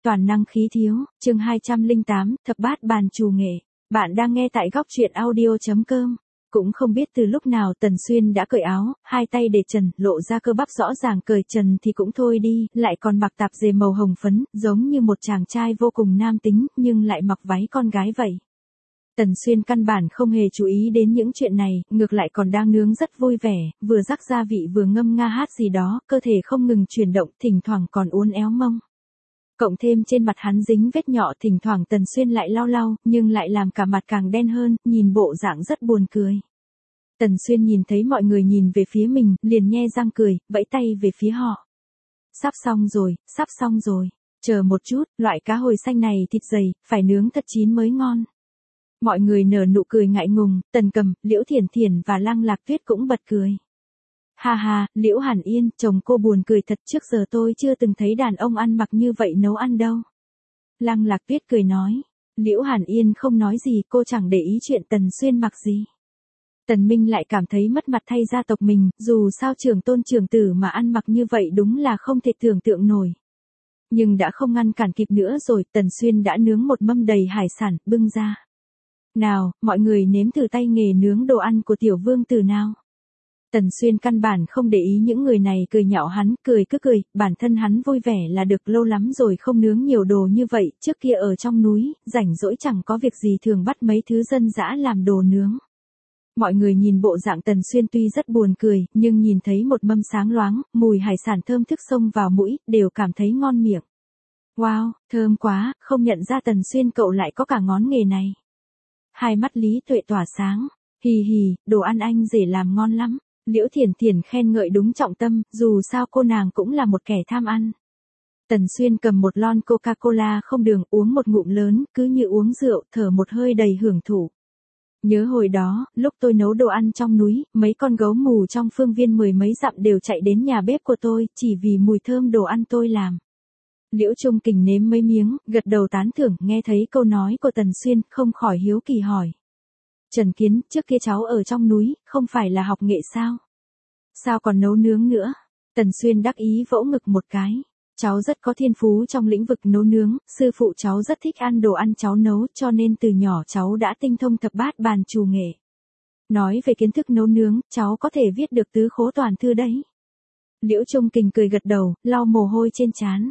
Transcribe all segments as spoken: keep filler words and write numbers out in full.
toàn năng khí thiếu, chương hai trăm lẻ tám, thập bát bàn trù nghệ. Bạn đang nghe tại góc truyện audio.com. Cũng không biết từ lúc nào Tần Xuyên đã cởi áo, hai tay để trần, lộ ra cơ bắp rõ ràng, cởi trần thì cũng thôi đi, lại còn mặc tạp dề màu hồng phấn, giống như một chàng trai vô cùng nam tính, nhưng lại mặc váy con gái vậy. Tần Xuyên căn bản không hề chú ý đến những chuyện này, ngược lại còn đang nướng rất vui vẻ, vừa rắc gia vị vừa ngâm nga hát gì đó, cơ thể không ngừng chuyển động, thỉnh thoảng còn uốn éo mông. Cộng thêm trên mặt hắn dính vết nhọ, thỉnh thoảng Tần Xuyên lại lau lau, nhưng lại làm cả mặt càng đen hơn, nhìn bộ dạng rất buồn cười. Tần Xuyên nhìn thấy mọi người nhìn về phía mình, liền nhe răng cười, vẫy tay về phía họ. Sắp xong rồi, sắp xong rồi, chờ một chút, loại cá hồi xanh này thịt dày, phải nướng thật chín mới ngon. Mọi người nở nụ cười ngại ngùng, Tần Cầm, Liễu Thiển Thiển và Lăng Lạc Tuyết cũng bật cười. Ha ha, Liễu Hàn Yên, chồng cô buồn cười thật, trước giờ tôi chưa từng thấy đàn ông ăn mặc như vậy nấu ăn đâu. Lăng Lạc Tuyết cười nói. Liễu Hàn Yên không nói gì, cô chẳng để ý chuyện Tần Xuyên mặc gì. Tần Minh lại cảm thấy mất mặt thay gia tộc mình, dù sao trưởng tôn trưởng tử mà ăn mặc như vậy đúng là không thể tưởng tượng nổi. Nhưng đã không ngăn cản kịp nữa rồi, Tần Xuyên đã nướng một mâm đầy hải sản, bưng ra. Nào, mọi người nếm thử tay nghề nướng đồ ăn của tiểu vương tử nào. Tần Xuyên căn bản không để ý những người này cười nhạo hắn, cười cứ cười, bản thân hắn vui vẻ là được, lâu lắm rồi không nướng nhiều đồ như vậy, trước kia ở trong núi, rảnh rỗi chẳng có việc gì thường bắt mấy thứ dân dã làm đồ nướng. Mọi người nhìn bộ dạng Tần Xuyên tuy rất buồn cười, nhưng nhìn thấy một mâm sáng loáng, mùi hải sản thơm thức xông vào mũi, đều cảm thấy ngon miệng. Wow, thơm quá, không nhận ra Tần Xuyên cậu lại có cả ngón nghề này. Hai mắt Lý Tuệ tỏa sáng, hì hì, đồ ăn anh rể làm ngon lắm. Liễu Thiển Thiển khen ngợi đúng trọng tâm, dù sao cô nàng cũng là một kẻ tham ăn. Tần Xuyên cầm một lon Coca-Cola không đường, uống một ngụm lớn, cứ như uống rượu, thở một hơi đầy hưởng thụ. Nhớ hồi đó, lúc tôi nấu đồ ăn trong núi, mấy con gấu mù trong phương viên mười mấy dặm đều chạy đến nhà bếp của tôi, chỉ vì mùi thơm đồ ăn tôi làm. Liễu Trung Kình nếm mấy miếng, gật đầu tán thưởng, nghe thấy câu nói của Tần Xuyên, không khỏi hiếu kỳ hỏi. Trần Kiến, trước kia cháu ở trong núi, không phải là học nghệ sao? Sao còn nấu nướng nữa? Tần Xuyên đắc ý vỗ ngực một cái. Cháu rất có thiên phú trong lĩnh vực nấu nướng, sư phụ cháu rất thích ăn đồ ăn cháu nấu, cho nên từ nhỏ cháu đã tinh thông thập bát bàn trù nghệ. Nói về kiến thức nấu nướng, cháu có thể viết được tứ khố toàn thư đấy. Liễu Trung Kình cười gật đầu, lau mồ hôi trên trán.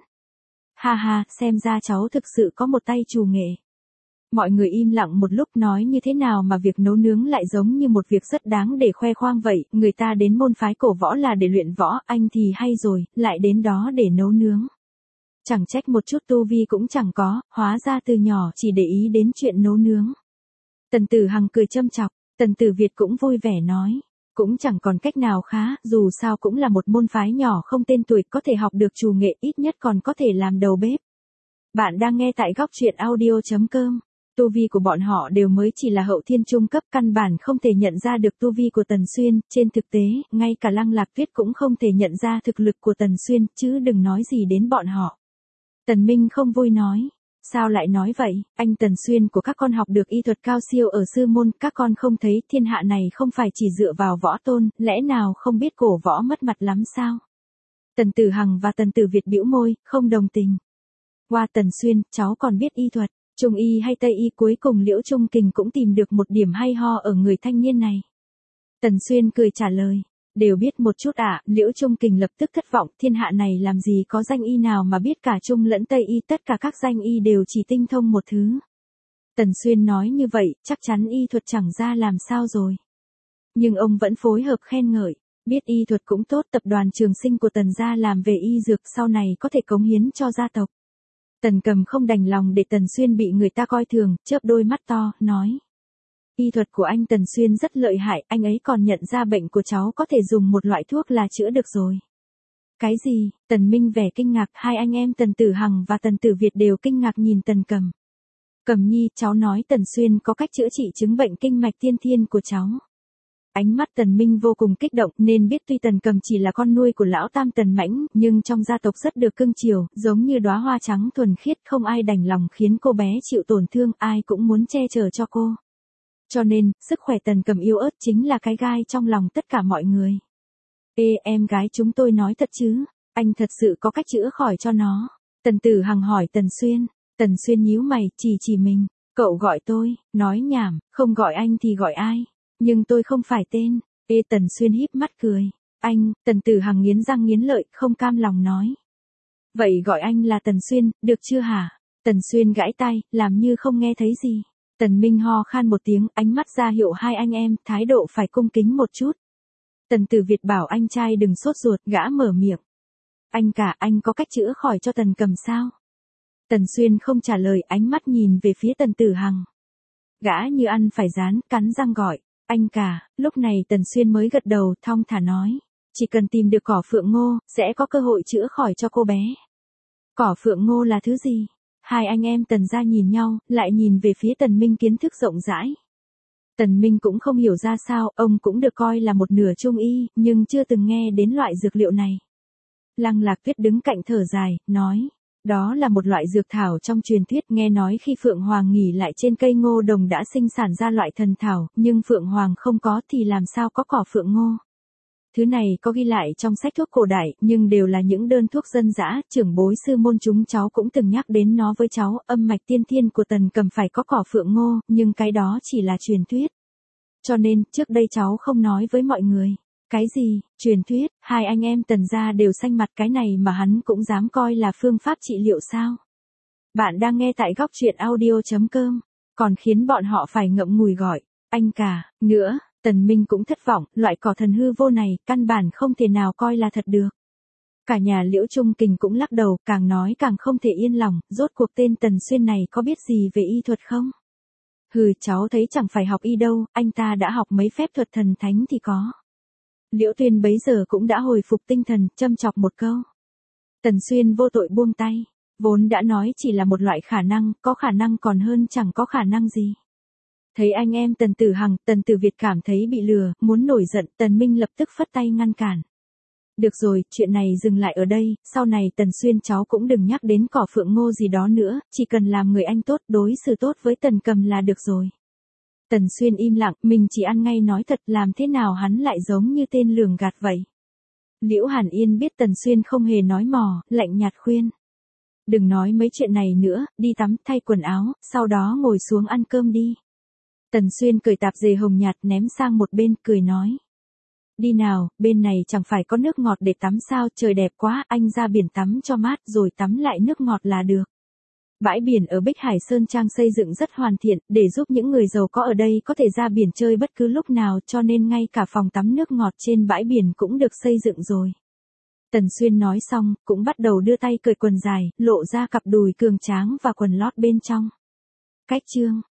Ha ha, xem ra cháu thực sự có một tay trù nghệ. Mọi người im lặng một lúc, nói như thế nào mà việc nấu nướng lại giống như một việc rất đáng để khoe khoang vậy, người ta đến môn phái cổ võ là để luyện võ, anh thì hay rồi, lại đến đó để nấu nướng. Chẳng trách một chút tu vi cũng chẳng có, hóa ra từ nhỏ chỉ để ý đến chuyện nấu nướng. Tần Tử Hằng cười châm chọc, Tần Tử Việt cũng vui vẻ nói. Cũng chẳng còn cách nào khá, dù sao cũng là một môn phái nhỏ không tên tuổi, có thể học được trù nghệ, ít nhất còn có thể làm đầu bếp. Bạn đang nghe tại góc truyện audio.com. Tu vi của bọn họ đều mới chỉ là hậu thiên trung cấp, căn bản không thể nhận ra được tu vi của Tần Xuyên, trên thực tế, ngay cả Lăng Lạc Tuyết cũng không thể nhận ra thực lực của Tần Xuyên, chứ đừng nói gì đến bọn họ. Tần Minh không vui nói, sao lại nói vậy, anh Tần Xuyên của các con học được y thuật cao siêu ở sư môn, các con không thấy thiên hạ này không phải chỉ dựa vào võ tôn, lẽ nào không biết cổ võ mất mặt lắm sao? Tần Tử Hằng và Tần Tử Việt bĩu môi, không đồng tình. Qua Tần Xuyên, cháu còn biết y thuật. Trung y hay Tây y, cuối cùng Liễu Trung Kình cũng tìm được một điểm hay ho ở người thanh niên này. Tần Xuyên cười trả lời, đều biết một chút ạ. À. Liễu Trung Kình lập tức thất vọng, thiên hạ này làm gì có danh y nào mà biết cả Trung lẫn Tây y, tất cả các danh y đều chỉ tinh thông một thứ. Tần Xuyên nói như vậy, chắc chắn y thuật chẳng ra làm sao rồi. Nhưng ông vẫn phối hợp khen ngợi, biết y thuật cũng tốt, tập đoàn Trường Sinh của Tần gia làm về y dược, sau này có thể cống hiến cho gia tộc. Tần Cầm không đành lòng để Tần Xuyên bị người ta coi thường, chớp đôi mắt to, nói. Y thuật của anh Tần Xuyên rất lợi hại, anh ấy còn nhận ra bệnh của cháu có thể dùng một loại thuốc là chữa được rồi. Cái gì? Tần Minh vẻ kinh ngạc, hai anh em Tần Tử Hằng và Tần Tử Việt đều kinh ngạc nhìn Tần Cầm. Cầm nhi, cháu nói Tần Xuyên có cách chữa trị chứng bệnh kinh mạch tiên thiên của cháu. Ánh mắt Tần Minh vô cùng kích động, nên biết tuy Tần Cầm chỉ là con nuôi của lão tam Tần Mãnh, nhưng trong gia tộc rất được cưng chiều, giống như đóa hoa trắng thuần khiết, không ai đành lòng khiến cô bé chịu tổn thương, ai cũng muốn che chở cho cô. Cho nên, sức khỏe Tần Cầm yếu ớt chính là cái gai trong lòng tất cả mọi người. Ê, em gái chúng tôi nói thật chứ, anh thật sự có cách chữa khỏi cho nó. Tần Tử Hằng hỏi Tần Xuyên. Tần Xuyên nhíu mày, chỉ chỉ mình. Cậu gọi tôi, nói nhảm, không gọi anh thì gọi ai. Nhưng tôi không phải tên. Ê Tần Xuyên híp mắt cười. Anh, Tần Tử Hằng nghiến răng nghiến lợi, không cam lòng nói. Vậy gọi anh là Tần Xuyên, được chưa hả? Tần Xuyên gãi tay, làm như không nghe thấy gì. Tần Minh ho khan một tiếng, ánh mắt ra hiệu hai anh em, thái độ phải cung kính một chút. Tần Tử Việt bảo anh trai đừng sốt ruột, gã mở miệng. Anh cả, anh có cách chữa khỏi cho Tần Cầm sao? Tần Xuyên không trả lời, ánh mắt nhìn về phía Tần Tử Hằng. Gã như ăn phải rán, cắn răng gọi. Anh cả, lúc này Tần Xuyên mới gật đầu, thong thả nói. Chỉ cần tìm được cỏ phượng ngô, sẽ có cơ hội chữa khỏi cho cô bé. Cỏ phượng ngô là thứ gì? Hai anh em Tần gia nhìn nhau, lại nhìn về phía Tần Minh kiến thức rộng rãi. Tần Minh cũng không hiểu ra sao, ông cũng được coi là một nửa trung y, nhưng chưa từng nghe đến loại dược liệu này. Lăng Lạc Tuyết đứng cạnh thở dài, nói. Đó là một loại dược thảo trong truyền thuyết, nghe nói khi Phượng Hoàng nghỉ lại trên cây ngô đồng đã sinh sản ra loại thần thảo, nhưng Phượng Hoàng không có thì làm sao có cỏ phượng ngô. Thứ này có ghi lại trong sách thuốc cổ đại, nhưng đều là những đơn thuốc dân dã, trưởng bối sư môn chúng cháu cũng từng nhắc đến nó với cháu, âm mạch tiên thiên của Tần Cầm phải có cỏ phượng ngô, nhưng cái đó chỉ là truyền thuyết. Cho nên, trước đây cháu không nói với mọi người. Cái gì, truyền thuyết, hai anh em Tần gia đều xanh mặt, cái này mà hắn cũng dám coi là phương pháp trị liệu sao? Bạn đang nghe tại góc truyện audio chấm com, còn khiến bọn họ phải ngậm ngùi gọi, anh cả, nữa. Tần Minh cũng thất vọng, loại cỏ thần hư vô này, căn bản không thể nào coi là thật được. Cả nhà Liễu Trung Kình cũng lắc đầu, càng nói càng không thể yên lòng, rốt cuộc tên Tần Xuyên này có biết gì về y thuật không? Hừ, cháu thấy chẳng phải học y đâu, anh ta đã học mấy phép thuật thần thánh thì có. Liễu Tuyên bấy giờ cũng đã hồi phục tinh thần, châm chọc một câu. Tần Xuyên vô tội buông tay, vốn đã nói chỉ là một loại khả năng, có khả năng còn hơn chẳng có khả năng gì. Thấy anh em Tần Tử Hằng, Tần Tử Việt cảm thấy bị lừa, muốn nổi giận, Tần Minh lập tức phất tay ngăn cản. Được rồi, chuyện này dừng lại ở đây, sau này Tần Xuyên cháu cũng đừng nhắc đến cỏ phượng ngô gì đó nữa, chỉ cần làm người anh tốt, đối xử tốt với Tần Cầm là được rồi. Tần Xuyên im lặng, mình chỉ ăn ngay nói thật, làm thế nào hắn lại giống như tên lường gạt vậy. Liễu Hàn Yên biết Tần Xuyên không hề nói mò, lạnh nhạt khuyên. Đừng nói mấy chuyện này nữa, đi tắm, thay quần áo, sau đó ngồi xuống ăn cơm đi. Tần Xuyên cởi tạp dề hồng nhạt ném sang một bên, cười nói. Đi nào, bên này chẳng phải có nước ngọt để tắm sao, trời đẹp quá, anh ra biển tắm cho mát rồi tắm lại nước ngọt là được. Bãi biển ở Bích Hải Sơn Trang xây dựng rất hoàn thiện, để giúp những người giàu có ở đây có thể ra biển chơi bất cứ lúc nào, cho nên ngay cả phòng tắm nước ngọt trên bãi biển cũng được xây dựng rồi. Tần Xuyên nói xong, cũng bắt đầu đưa tay cởi quần dài, lộ ra cặp đùi cường tráng và quần lót bên trong. Cách chương